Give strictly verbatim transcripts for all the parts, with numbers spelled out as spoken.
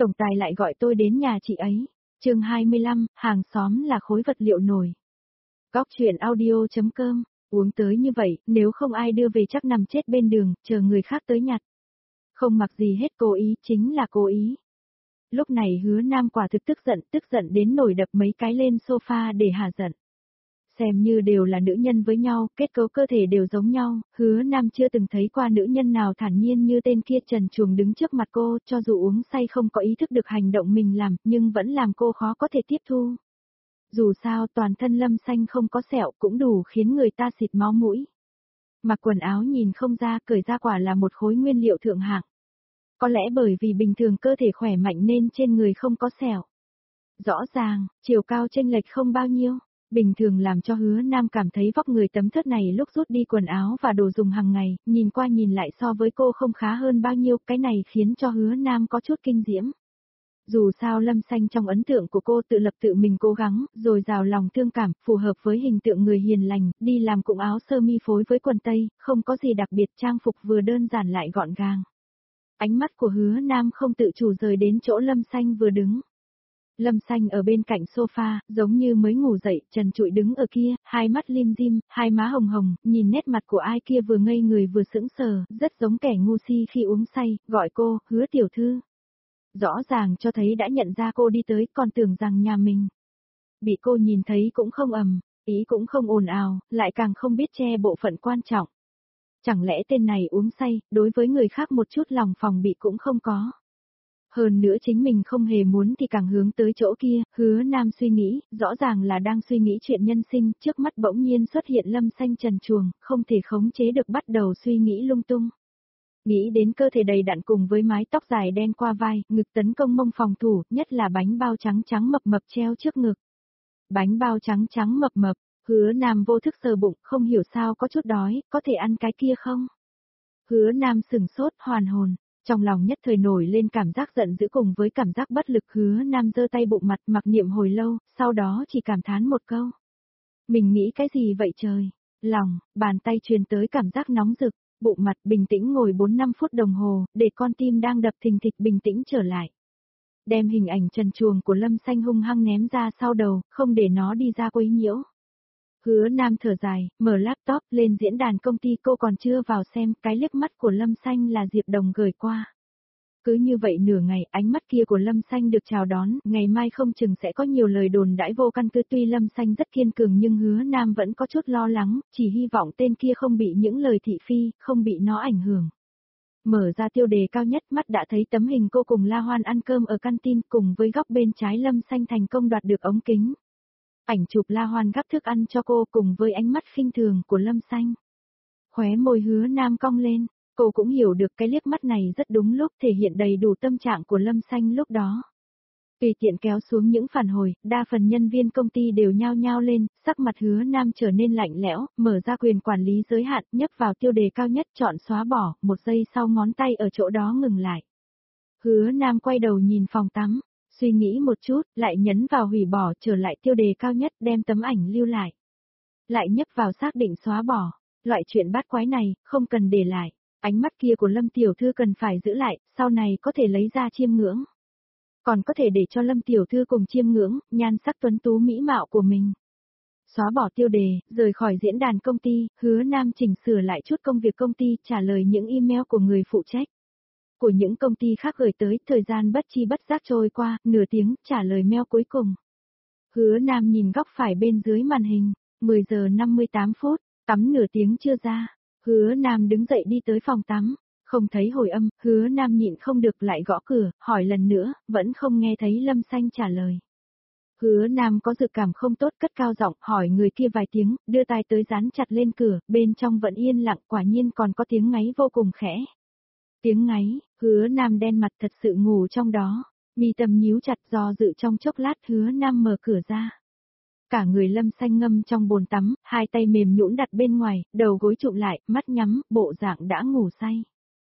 Tổng tài lại gọi tôi đến nhà chị ấy. Chương hai mươi lăm, hàng xóm là khối vật liệu nổi. Góc truyện audio chấm com, uống tới như vậy, nếu không ai đưa về chắc nằm chết bên đường, chờ người khác tới nhặt. Không mặc gì hết, cố ý, chính là cố ý. Lúc này Hứa Nam quả thực tức giận, tức giận đến nổi đập mấy cái lên sofa để hả giận. Xem như đều là nữ nhân với nhau, kết cấu cơ thể đều giống nhau, Hứa Nam chưa từng thấy qua nữ nhân nào thản nhiên như tên kia trần truồng đứng trước mặt cô, cho dù uống say không có ý thức được hành động mình làm, nhưng vẫn làm cô khó có thể tiếp thu. Dù sao toàn thân Lâm Xanh không có sẹo cũng đủ khiến người ta xịt máu mũi. Mặc quần áo nhìn không ra, cởi ra quả là một khối nguyên liệu thượng hạng. Có lẽ bởi vì bình thường cơ thể khỏe mạnh nên trên người không có sẹo. Rõ ràng, chiều cao chênh lệch không bao nhiêu. Bình thường làm cho Hứa Nam cảm thấy vóc người tấm thớt này lúc rút đi quần áo và đồ dùng hàng ngày, nhìn qua nhìn lại so với cô không khá hơn bao nhiêu, cái này khiến cho Hứa Nam có chút kinh diễm. Dù sao Lâm Xanh trong ấn tượng của cô tự lập tự mình cố gắng, rồi rào lòng thương cảm, phù hợp với hình tượng người hiền lành, đi làm cũng áo sơ mi phối với quần tây, không có gì đặc biệt, trang phục vừa đơn giản lại gọn gàng. Ánh mắt của Hứa Nam không tự chủ rời đến chỗ Lâm Xanh vừa đứng. Lâm Xanh ở bên cạnh sofa, giống như mới ngủ dậy, trần trụi đứng ở kia, hai mắt lim dim, hai má hồng hồng, nhìn nét mặt của ai kia vừa ngây người vừa sững sờ, rất giống kẻ ngu si khi uống say, gọi cô, Hứa tiểu thư. Rõ ràng cho thấy đã nhận ra cô đi tới, còn tưởng rằng nhà mình. Bị cô nhìn thấy cũng không ầm, ý cũng không ồn ào, lại càng không biết che bộ phận quan trọng. Chẳng lẽ tên này uống say, đối với người khác một chút lòng phòng bị cũng không có. Hơn nữa chính mình không hề muốn thì càng hướng tới chỗ kia, Hứa Nam suy nghĩ, rõ ràng là đang suy nghĩ chuyện nhân sinh, trước mắt bỗng nhiên xuất hiện Lâm Xanh trần truồng, không thể khống chế được bắt đầu suy nghĩ lung tung. Nghĩ đến cơ thể đầy đặn cùng với mái tóc dài đen qua vai, ngực tấn công mông phòng thủ, nhất là bánh bao trắng trắng mập mập treo trước ngực. Bánh bao trắng trắng mập mập, Hứa Nam vô thức sờ bụng, không hiểu sao có chút đói, có thể ăn cái kia không? Hứa Nam sừng sốt, hoàn hồn. Trong lòng nhất thời nổi lên cảm giác giận dữ cùng với cảm giác bất lực. Hứa Nam giơ tay bụng mặt mặc niệm hồi lâu, sau đó chỉ cảm thán một câu. Mình nghĩ cái gì vậy trời? Lòng, bàn tay truyền tới cảm giác nóng rực, bụng mặt bình tĩnh ngồi bốn năm phút đồng hồ, để con tim đang đập thình thịch bình tĩnh trở lại. Đem hình ảnh trần truồng của Lâm Xanh hung hăng ném ra sau đầu, không để nó đi ra quấy nhiễu. Hứa Nam thở dài, mở laptop lên diễn đàn công ty, cô còn chưa vào xem, cái liếc mắt của Lâm Xanh là Diệp Đồng gửi qua. Cứ như vậy nửa ngày, ánh mắt kia của Lâm Xanh được chào đón, ngày mai không chừng sẽ có nhiều lời đồn đãi vô căn cứ. Tuy Lâm Xanh rất kiên cường nhưng Hứa Nam vẫn có chút lo lắng, chỉ hy vọng tên kia không bị những lời thị phi, không bị nó ảnh hưởng. Mở ra tiêu đề cao nhất, mắt đã thấy tấm hình cô cùng La Hoan ăn cơm ở canteen, cùng với góc bên trái Lâm Xanh thành công đoạt được ống kính. Ảnh chụp La Hoan gắp thức ăn cho cô cùng với ánh mắt khinh thường của Lâm Xanh. Khóe môi Hứa Nam cong lên, cô cũng hiểu được cái liếc mắt này rất đúng lúc, thể hiện đầy đủ tâm trạng của Lâm Xanh lúc đó. Tùy tiện kéo xuống những phản hồi, đa phần nhân viên công ty đều nhao nhao lên, sắc mặt Hứa Nam trở nên lạnh lẽo, mở ra quyền quản lý giới hạn, nhấp vào tiêu đề cao nhất, chọn xóa bỏ, một giây sau ngón tay ở chỗ đó ngừng lại. Hứa Nam quay đầu nhìn phòng tắm. Suy nghĩ một chút, lại nhấn vào hủy bỏ, trở lại tiêu đề cao nhất, đem tấm ảnh lưu lại. Lại nhấp vào xác định xóa bỏ. Loại chuyện bát quái này, không cần để lại. Ánh mắt kia của Lâm Tiểu Thư cần phải giữ lại, sau này có thể lấy ra chiêm ngưỡng. Còn có thể để cho Lâm Tiểu Thư cùng chiêm ngưỡng, nhan sắc tuấn tú mỹ mạo của mình. Xóa bỏ tiêu đề, rời khỏi diễn đàn công ty, Hứa Nam chỉnh sửa lại chút công việc công ty, trả lời những email của người phụ trách. Của những công ty khác gửi tới, thời gian bất chi bất giác trôi qua, nửa tiếng, trả lời mail cuối cùng. Hứa Nam nhìn góc phải bên dưới màn hình, mười giờ năm mươi tám phút, tắm nửa tiếng chưa ra. Hứa Nam đứng dậy đi tới phòng tắm, không thấy hồi âm, Hứa Nam nhịn không được lại gõ cửa, hỏi lần nữa, vẫn không nghe thấy Lâm Xanh trả lời. Hứa Nam có dự cảm không tốt, cất cao giọng, hỏi người kia vài tiếng, đưa tai tới dán chặt lên cửa, bên trong vẫn yên lặng, quả nhiên còn có tiếng ngáy vô cùng khẽ. Tiếng ngáy, Hứa Nam đen mặt thật sự ngủ trong đó, mi tâm nhíu chặt do dự trong chốc lát. Hứa Nam mở cửa ra. Cả người Lâm Xanh ngâm trong bồn tắm, hai tay mềm nhũn đặt bên ngoài, đầu gối trụm lại, mắt nhắm, bộ dạng đã ngủ say.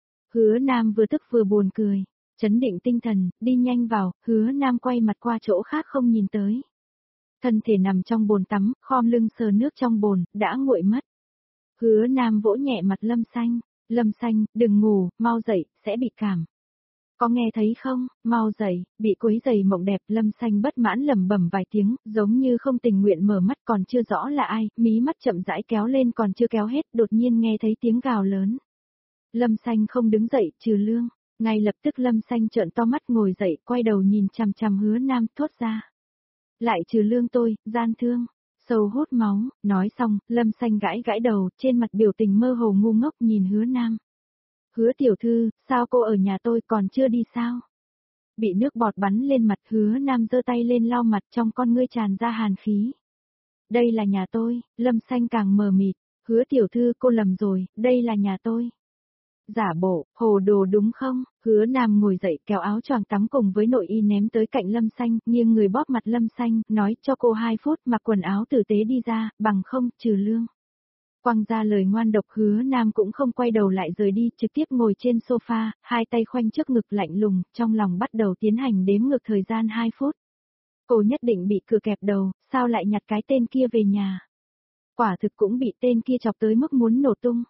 Hứa Nam vừa tức vừa buồn cười, chấn định tinh thần, đi nhanh vào. Hứa Nam quay mặt qua chỗ khác không nhìn tới. Thân thể nằm trong bồn tắm, khom lưng sờ nước trong bồn, đã nguội mất. Hứa Nam vỗ nhẹ mặt Lâm Xanh. Lâm Xanh, đừng ngủ, mau dậy, sẽ bị cảm. Có nghe thấy không, mau dậy, bị quấy giày mộng đẹp. Lâm Xanh bất mãn lẩm bẩm vài tiếng, giống như không tình nguyện mở mắt, còn chưa rõ là ai, mí mắt chậm rãi kéo lên còn chưa kéo hết, đột nhiên nghe thấy tiếng gào lớn. Lâm Xanh không đứng dậy, Trừ Lương. Ngay lập tức Lâm Xanh trợn to mắt ngồi dậy, quay đầu nhìn chằm chằm Hứa Nam, thốt ra. Lại Trừ Lương tôi, gian thương, sâu hút máu. Nói xong, Lâm Xanh gãi gãi đầu, trên mặt biểu tình mơ hồ ngu ngốc nhìn Hứa Nam. Hứa tiểu thư, sao cô ở nhà tôi còn chưa đi sao? Bị nước bọt bắn lên mặt, Hứa Nam giơ tay lên lau mặt, trong con ngươi tràn ra hàn khí. Đây là nhà tôi. Lâm Xanh càng mờ mịt. Hứa tiểu thư, cô lầm rồi, đây là nhà tôi. Giả bộ, hồ đồ đúng không? Hứa Nam ngồi dậy, kéo áo choàng tắm cùng với nội y ném tới cạnh Lâm Xanh, nghiêng người bóp mặt Lâm Xanh, nói cho cô hai phút mặc quần áo tử tế đi ra, bằng không, Trừ Lương. Quăng ra lời ngoan độc. Hứa Nam cũng không quay đầu lại rời đi, trực tiếp ngồi trên sofa, hai tay khoanh trước ngực lạnh lùng, trong lòng bắt đầu tiến hành đếm ngược thời gian hai phút. Cô nhất định bị cửa kẹp đầu, sao lại nhặt cái tên kia về nhà? Quả thực cũng bị tên kia chọc tới mức muốn nổ tung.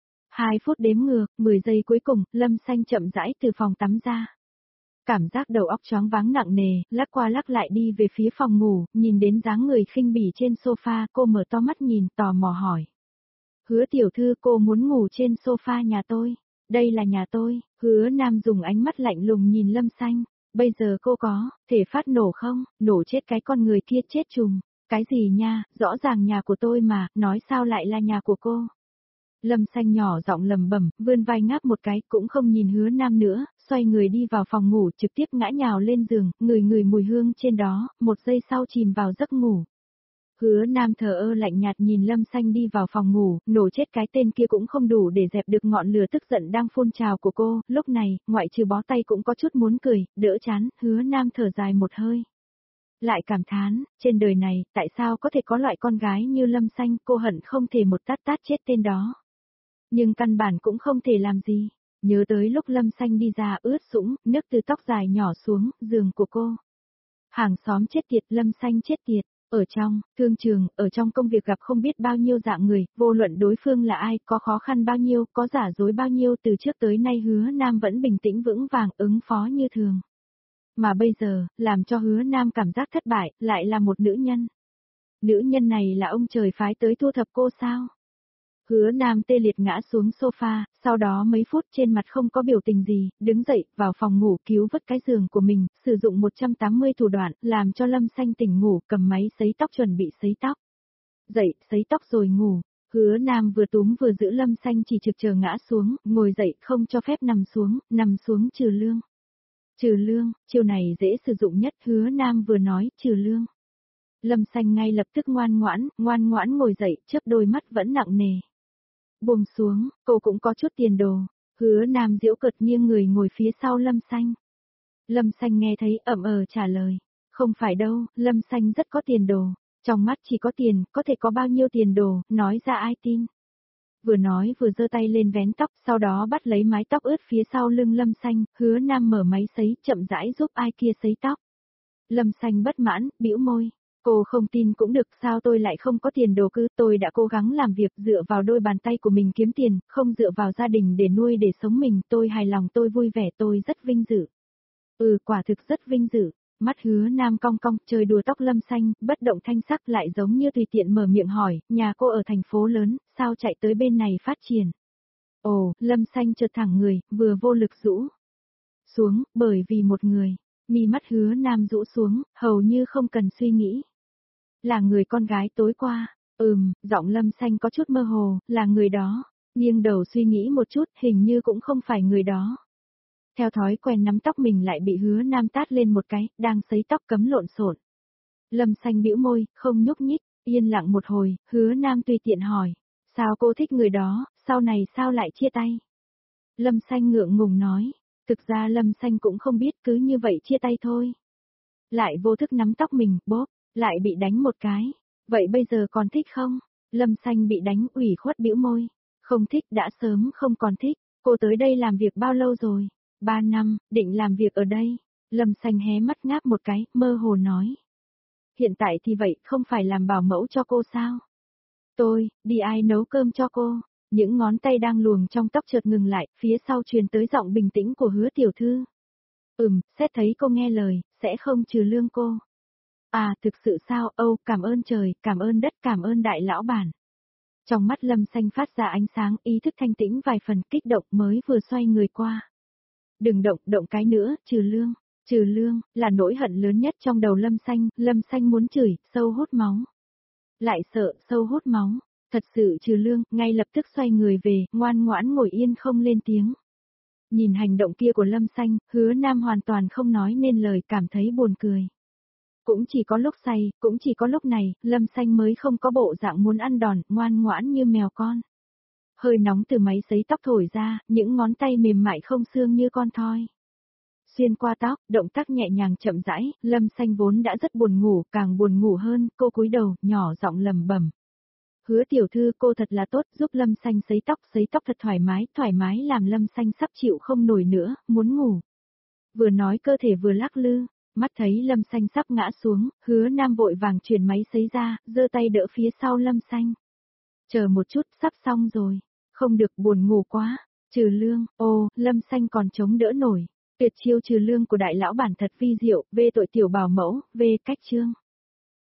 Hai phút đếm ngược, mười giây cuối cùng, Lâm Xanh chậm rãi từ phòng tắm ra. Cảm giác đầu óc choáng váng nặng nề, lắc qua lắc lại đi về phía phòng ngủ, nhìn đến dáng người khinh bỉ trên sofa, cô mở to mắt nhìn, tò mò hỏi. Hứa tiểu thư, cô muốn ngủ trên sofa nhà tôi. Đây là nhà tôi. Hứa Nam dùng ánh mắt lạnh lùng nhìn Lâm Xanh. Bây giờ cô có thể phát nổ không? Nổ chết cái con người kia chết chùm. Cái gì nha, rõ ràng nhà của tôi mà, nói sao lại là nhà của cô? Lâm Xanh nhỏ giọng lầm bẩm, vươn vai ngáp một cái, cũng không nhìn Hứa Nam nữa, xoay người đi vào phòng ngủ, trực tiếp ngã nhào lên giường, ngửi ngửi mùi hương trên đó, một giây sau chìm vào giấc ngủ. Hứa Nam thờ ơ lạnh nhạt nhìn Lâm Xanh đi vào phòng ngủ, nổ chết cái tên kia cũng không đủ để dẹp được ngọn lửa tức giận đang phun trào của cô, lúc này, ngoại trừ bó tay cũng có chút muốn cười, đỡ chán, Hứa Nam thở dài một hơi. Lại cảm thán, trên đời này, tại sao có thể có loại con gái như Lâm Xanh, cô hận không thể một tát tát chết tên đó. Nhưng căn bản cũng không thể làm gì. Nhớ tới lúc Lâm Xanh đi ra ướt sũng, nước từ tóc dài nhỏ xuống, giường của cô. Hàng xóm chết tiệt, Lâm Xanh chết tiệt. Ở trong, thương trường, ở trong công việc gặp không biết bao nhiêu dạng người, vô luận đối phương là ai, có khó khăn bao nhiêu, có giả dối bao nhiêu, từ trước tới nay Hứa Nam vẫn bình tĩnh vững vàng ứng phó như thường. Mà bây giờ, làm cho Hứa Nam cảm giác thất bại, lại là một nữ nhân. Nữ nhân này là ông trời phái tới thu thập cô sao? Hứa Nam tê liệt ngã xuống sofa, sau đó mấy phút trên mặt không có biểu tình gì, đứng dậy, vào phòng ngủ cứu vớt cái giường của mình, sử dụng một trăm tám mươi thủ đoạn, làm cho Lâm Xanh tỉnh ngủ, cầm máy sấy tóc chuẩn bị sấy tóc. Dậy, sấy tóc rồi ngủ. Hứa Nam vừa túm vừa giữ Lâm Xanh chỉ trực chờ ngã xuống, ngồi dậy không cho phép nằm xuống, nằm xuống Trừ Lương. Trừ Lương, chiêu này dễ sử dụng nhất, Hứa Nam vừa nói, Trừ Lương. Lâm Xanh ngay lập tức ngoan ngoãn, ngoan ngoãn ngồi dậy, chớp đôi mắt vẫn nặng nề. Buông xuống, cô cũng có chút tiền đồ. Hứa Nam giễu cợt nghiêng người ngồi phía sau Lâm Xanh. Lâm Xanh nghe thấy ậm ờ trả lời. Không phải đâu, Lâm Xanh rất có tiền đồ. Trong mắt chỉ có tiền, có thể có bao nhiêu tiền đồ, nói ra ai tin. Vừa nói vừa giơ tay lên vén tóc, sau đó bắt lấy mái tóc ướt phía sau lưng Lâm Xanh, Hứa Nam mở máy sấy, chậm rãi giúp ai kia sấy tóc. Lâm Xanh bất mãn, bĩu môi. Cô không tin cũng được, sao tôi lại không có tiền đồ cứ, tôi đã cố gắng làm việc dựa vào đôi bàn tay của mình kiếm tiền, không dựa vào gia đình để nuôi để sống mình, tôi hài lòng, tôi vui vẻ, tôi rất vinh dự. Ừ, quả thực rất vinh dự. Mắt Hứa Nam cong cong, chơi đùa tóc Lâm Xanh, bất động thanh sắc lại giống như tùy tiện mở miệng hỏi, nhà cô ở thành phố lớn, sao chạy tới bên này phát triển? Ồ, Lâm Xanh chợt thẳng người, vừa vô lực rũ xuống, bởi vì một người. Mi mắt Hứa Nam rũ xuống, hầu như không cần suy nghĩ. Là người con gái tối qua. Ừm, giọng Lâm Xanh có chút mơ hồ, là người đó. Nghiêng đầu suy nghĩ một chút, hình như cũng không phải người đó. Theo thói quen nắm tóc mình lại bị Hứa Nam tát lên một cái, đang sấy tóc cấm lộn xộn. Lâm Xanh bĩu môi, không nhúc nhích, yên lặng một hồi, Hứa Nam tùy tiện hỏi. Sao cô thích người đó, sau này sao lại chia tay? Lâm Xanh ngượng ngùng nói. Thực ra Lâm Xanh cũng không biết, cứ như vậy chia tay thôi. Lại vô thức nắm tóc mình, bóp, lại bị đánh một cái. Vậy bây giờ còn thích không? Lâm Xanh bị đánh ủy khuất bĩu môi. Không thích, đã sớm không còn thích. Cô tới đây làm việc bao lâu rồi? Ba năm, định làm việc ở đây. Lâm Xanh hé mắt ngáp một cái, mơ hồ nói. Hiện tại thì vậy, không phải làm bảo mẫu cho cô sao? Tôi, đi ai nấu cơm cho cô? Những ngón tay đang luồn trong tóc chợt ngừng lại, phía sau truyền tới giọng bình tĩnh của Hứa tiểu thư. Ừm, xét thấy cô nghe lời, sẽ không trừ lương cô. À, thực sự sao, Âu, cảm ơn trời, cảm ơn đất, cảm ơn đại lão bản. Trong mắt Lâm Xanh phát ra ánh sáng, ý thức thanh tĩnh vài phần kích động mới vừa xoay người qua. Đừng động, động cái nữa, trừ lương. Trừ lương, là nỗi hận lớn nhất trong đầu Lâm Xanh, Lâm Xanh muốn chửi, sâu hút máu. Lại sợ, sâu hút máu. Thật sự trừ lương, ngay lập tức xoay người về, ngoan ngoãn ngồi yên không lên tiếng. Nhìn hành động kia của Lâm Xanh, Hứa Nam hoàn toàn không nói nên lời, cảm thấy buồn cười. Cũng chỉ có lúc say, cũng chỉ có lúc này, Lâm Xanh mới không có bộ dạng muốn ăn đòn, ngoan ngoãn như mèo con. Hơi nóng từ máy sấy tóc thổi ra, những ngón tay mềm mại không xương như con thoi. Xuyên qua tóc, động tác nhẹ nhàng chậm rãi, Lâm Xanh vốn đã rất buồn ngủ, càng buồn ngủ hơn, cô cúi đầu, nhỏ giọng lẩm bẩm. Hứa tiểu thư, cô thật là tốt, giúp Lâm Xanh sấy tóc, sấy tóc thật thoải mái, thoải mái làm Lâm Xanh sắp chịu không nổi nữa, muốn ngủ. Vừa nói cơ thể vừa lắc lư, mắt thấy Lâm Xanh sắp ngã xuống, Hứa Nam vội vàng chuyển máy sấy ra, giơ tay đỡ phía sau Lâm Xanh. Chờ một chút, sắp xong rồi. Không được, buồn ngủ quá. Trừ lương, ô, Lâm Xanh còn chống đỡ nổi. Tuyệt chiêu trừ lương của đại lão bản thật vi diệu, về tội tiểu bảo mẫu, về cách chương.